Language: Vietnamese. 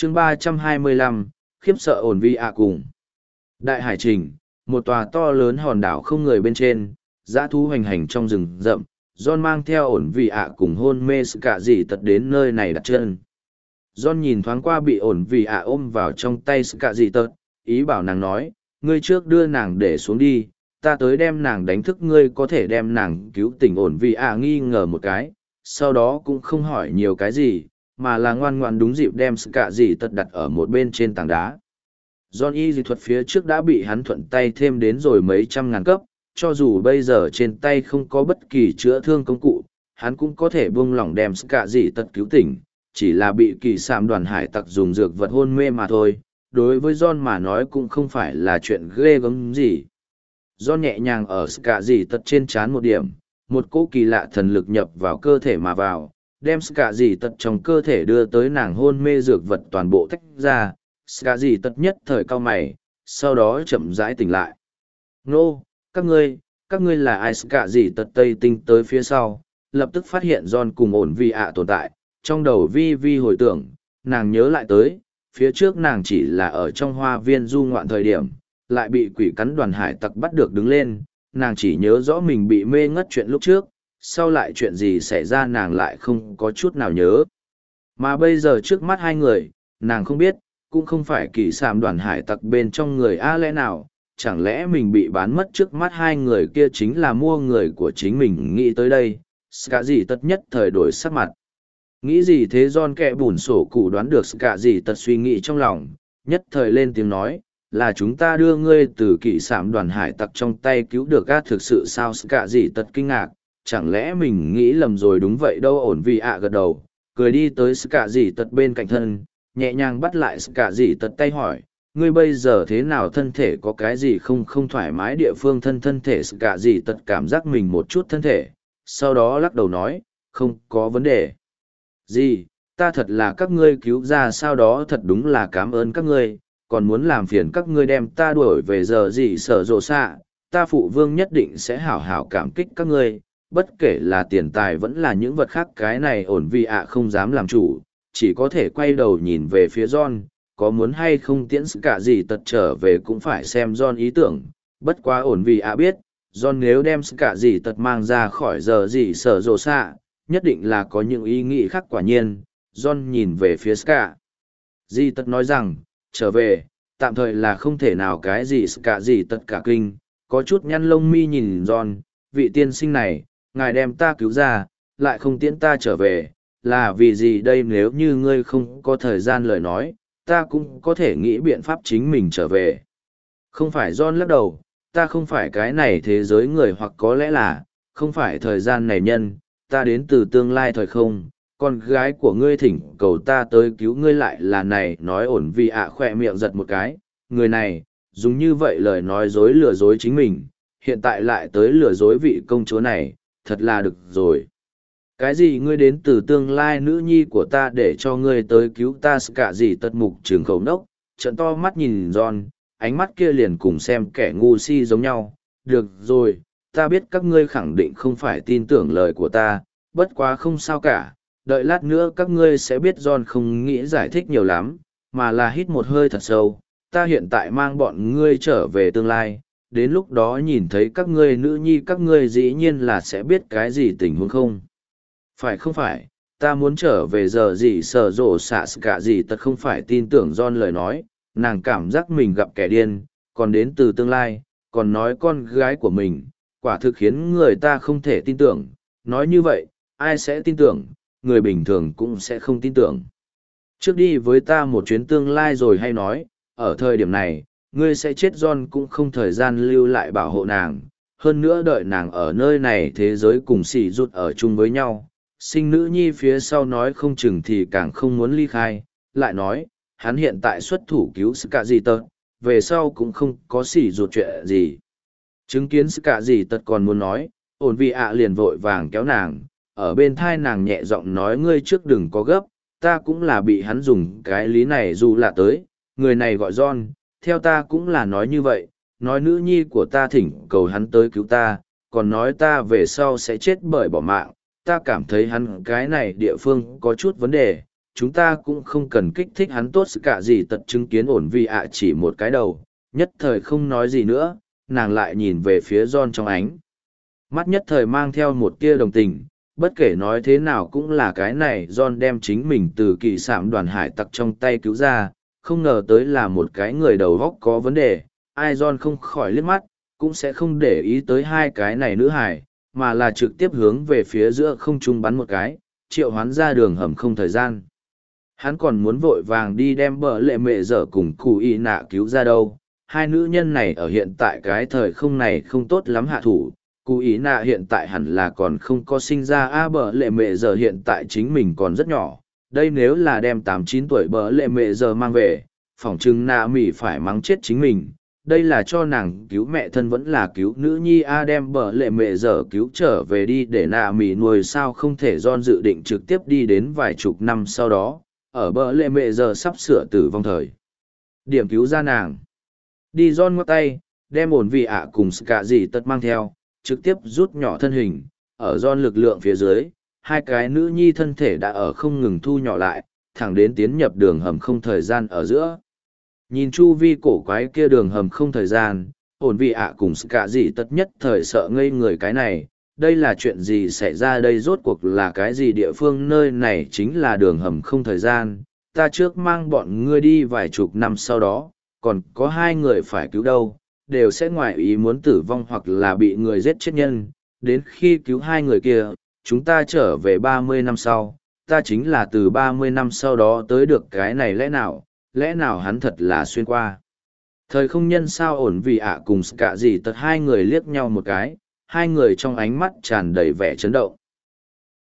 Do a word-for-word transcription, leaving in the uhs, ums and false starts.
chương ba trăm hai mươi lăm, khiếp sợ ổn vi ạ cùng. Đại hải trình, một tòa to lớn hòn đảo không người bên trên, dã thú hoành hành trong rừng rậm, John mang theo ổn vi ạ cùng hôn mê sự cả gì tật đến nơi này đặt chân. John nhìn thoáng qua bị ổn vi ạ ôm vào trong tay sự cả gì tật, ý bảo nàng nói, ngươi trước đưa nàng để xuống đi, ta tới đem nàng đánh thức, ngươi có thể đem nàng cứu tỉnh. Ổn vi ạ nghi ngờ một cái, sau đó cũng không hỏi nhiều cái gì, mà là ngoan ngoan đúng dịp đem sự cả gì tật đặt ở một bên trên tảng đá. John y dị thuật phía trước đã bị hắn thuận tay thêm đến rồi mấy trăm ngàn cấp, cho dù bây giờ trên tay không có bất kỳ chữa thương công cụ, hắn cũng có thể buông lỏng đem sự cả gì tật cứu tỉnh, chỉ là bị kỳ sạm đoàn hải tặc dùng dược vật hôn mê mà thôi. Đối với John mà nói cũng không phải là chuyện ghê gớm gì. John nhẹ nhàng ở sự cả gì tật trên trán một điểm, một cỗ kỳ lạ thần lực nhập vào cơ thể mà vào, đem cả gì tật trong cơ thể đưa tới nàng hôn mê dược vật toàn bộ tách ra, cả gì tật nhất thời cao mày, sau đó chậm rãi tỉnh lại. Nô, các ngươi, các ngươi là ai? Cả gì tật tây tinh tới phía sau, lập tức phát hiện John cùng ổn vi ạ tồn tại, trong đầu vi vi hồi tưởng, nàng nhớ lại tới, phía trước nàng chỉ là ở trong hoa viên du ngoạn thời điểm, lại bị quỷ cắn đoàn hải tặc bắt được đứng lên, nàng chỉ nhớ rõ mình bị mê ngất chuyện lúc trước, sau lại chuyện gì xảy ra nàng lại không có chút nào nhớ. Mà bây giờ trước mắt hai người, nàng không biết, cũng không phải kỳ sạm đoàn hải tặc bên trong người a lẽ nào, chẳng lẽ mình bị bán mất trước mắt hai người kia chính là mua người của chính mình. Nghĩ tới đây, cả gì tất nhất thời đổi sắc mặt. Nghĩ gì thế? John kẹ bùn sổ cụ đoán được cả gì tật suy nghĩ trong lòng, nhất thời lên tiếng nói, là chúng ta đưa ngươi từ kỵ sạm đoàn hải tặc trong tay cứu được. Á, thực sự sao? Cả gì tật kinh ngạc, chẳng lẽ mình nghĩ lầm rồi? Đúng vậy đâu. Ổn vì ạ gật đầu, cười đi tới cả gì tật bên cạnh thân, nhẹ nhàng bắt lại cả gì tật tay hỏi, ngươi bây giờ thế nào? Thân thể có cái gì không không thoải mái địa phương? Thân thân thể cả gì tật cảm giác mình một chút thân thể, sau đó lắc đầu nói, không có vấn đề gì, ta thật là các ngươi cứu ra. Sau đó thật đúng là cảm ơn các ngươi, còn muốn làm phiền các ngươi đem ta đuổi về giờ gì sở rộ xạ, ta phụ vương nhất định sẽ hảo hảo cảm kích các ngươi, bất kể là tiền tài vẫn là những vật khác. Cái này ổn vì ạ không dám làm chủ, chỉ có thể quay đầu nhìn về phía John, có muốn hay không tiễn cả gì tật trở về cũng phải xem John ý tưởng. Bất quá ổn vì ạ biết, John nếu đem cả gì tật mang ra khỏi giờ gì sở rộ xạ, nhất định là có những ý nghĩ khác. Quả nhiên, John nhìn về phía Ska. Di tật nói rằng, trở về, tạm thời là không thể nào. Cái gì? Ska gì tật cả kinh, có chút nhăn lông mi nhìn John, vị tiên sinh này, ngài đem ta cứu ra, lại không tiễn ta trở về, là vì gì đây? Nếu như ngươi không có thời gian lời nói, ta cũng có thể nghĩ biện pháp chính mình trở về. Không phải. John lắc đầu, ta không phải cái này thế giới người, hoặc có lẽ là, không phải thời gian này nhân, ta đến từ tương lai thời không, con gái của ngươi thỉnh cầu ta tới cứu ngươi lại là này. Nói ổn vì ạ khỏe miệng giật một cái, người này, dùng như vậy lời nói dối lừa dối chính mình, hiện tại lại tới lừa dối vị công chúa này, thật là được rồi. Cái gì? Ngươi đến từ tương lai nữ nhi của ta để cho ngươi tới cứu ta? Cả gì tật mục trường khẩu nốc, trận to mắt nhìn John, ánh mắt kia liền cùng xem kẻ ngu si giống nhau. Được rồi, ta biết các ngươi khẳng định không phải tin tưởng lời của ta, bất quá không sao cả, đợi lát nữa các ngươi sẽ biết. John không nghĩ giải thích nhiều lắm, mà là hít một hơi thật sâu, ta hiện tại mang bọn ngươi trở về tương lai, đến lúc đó nhìn thấy các ngươi nữ nhi các ngươi dĩ nhiên là sẽ biết cái gì tình huống không. Phải không phải, ta muốn trở về giờ gì sở rộ xạ. Cả gì tật không phải tin tưởng John lời nói, nàng cảm giác mình gặp kẻ điên, còn đến từ tương lai, còn nói con gái của mình, quả thực khiến người ta không thể tin tưởng. Nói như vậy, ai sẽ tin tưởng? Người bình thường cũng sẽ không tin tưởng. Trước đi với ta một chuyến tương lai rồi hay nói, ở thời điểm này, ngươi sẽ chết. John cũng không thời gian lưu lại bảo hộ nàng, hơn nữa đợi nàng ở nơi này thế giới cùng xỉ rụt ở chung với nhau, sinh nữ nhi phía sau nói không chừng thì càng không muốn ly khai. Lại nói, hắn hiện tại xuất thủ cứu Ska gì tật, về sau cũng không có xỉ rụt chuyện gì. Chứng kiến Ska gì tật còn muốn nói, ổn vì ạ liền vội vàng kéo nàng, ở bên thai nàng nhẹ giọng nói, ngươi trước đừng có gấp, ta cũng là bị hắn dùng cái lý này dù là tới, người này gọi John, theo ta cũng là nói như vậy, nói nữ nhi của ta thỉnh cầu hắn tới cứu ta, còn nói ta về sau sẽ chết bởi bỏ mạng. Ta cảm thấy hắn cái này địa phương có chút vấn đề, chúng ta cũng không cần kích thích hắn tốt sự cả gì tật chứng kiến ổn vì ạ chỉ một cái đầu, nhất thời không nói gì nữa, nàng lại nhìn về phía John trong ánh. Mắt nhất thời mang theo một tia đồng tình, bất kể nói thế nào cũng là cái này John đem chính mình từ kỳ sạm đoàn hải tặc trong tay cứu ra, không ngờ tới là một cái người đầu góc có vấn đề, ai John không khỏi liếc mắt, cũng sẽ không để ý tới hai cái này nữ hải, mà là trực tiếp hướng về phía giữa không trung bắn một cái, triệu hoán ra đường hầm không thời gian. Hắn còn muốn vội vàng đi đem bờ lệ mẹ dở cùng cụ y nạ cứu ra đâu, hai nữ nhân này ở hiện tại cái thời không này không tốt lắm hạ thủ. Cụ ý nạ hiện tại hẳn là còn không có sinh ra a bờ lệ mẹ giờ hiện tại chính mình còn rất nhỏ. Đây nếu là đem tám chín tuổi bờ lệ mẹ giờ mang về, phỏng chừng nạ mỉ phải mắng chết chính mình. Đây là cho nàng cứu mẹ thân vẫn là cứu nữ nhi a đem bờ lệ mẹ giờ cứu trở về đi để nạ mỉ nuôi sao không thể Don dự định trực tiếp đi đến vài chục năm sau đó, ở bờ lệ mẹ giờ sắp sửa tử vong thời. Điểm cứu ra nàng. Đi Don ngoắc tay, đem ổn vị ạ cùng cả gì tất mang theo, trực tiếp rút nhỏ thân hình, ở John lực lượng phía dưới, hai cái nữ nhi thân thể đã ở không ngừng thu nhỏ lại, thẳng đến tiến nhập đường hầm không thời gian ở giữa. Nhìn chu vi cổ quái kia đường hầm không thời gian, ổn vị ạ cùng cả gì tất nhất thời sợ ngây người cái này, đây là chuyện gì xảy ra đây rốt cuộc là cái gì địa phương nơi này chính là đường hầm không thời gian, ta trước mang bọn ngươi đi vài chục năm sau đó, còn có hai người phải cứu đâu. Đều sẽ ngoài ý muốn tử vong hoặc là bị người giết chết nhân, đến khi cứu hai người kia, chúng ta trở về ba mươi năm sau, ta chính là từ ba mươi năm sau đó tới được cái này lẽ nào, lẽ nào hắn thật là xuyên qua. Thời không nhân sao ổn vì ạ cùng cả gì tật hai người liếc nhau một cái, hai người trong ánh mắt tràn đầy vẻ chấn động.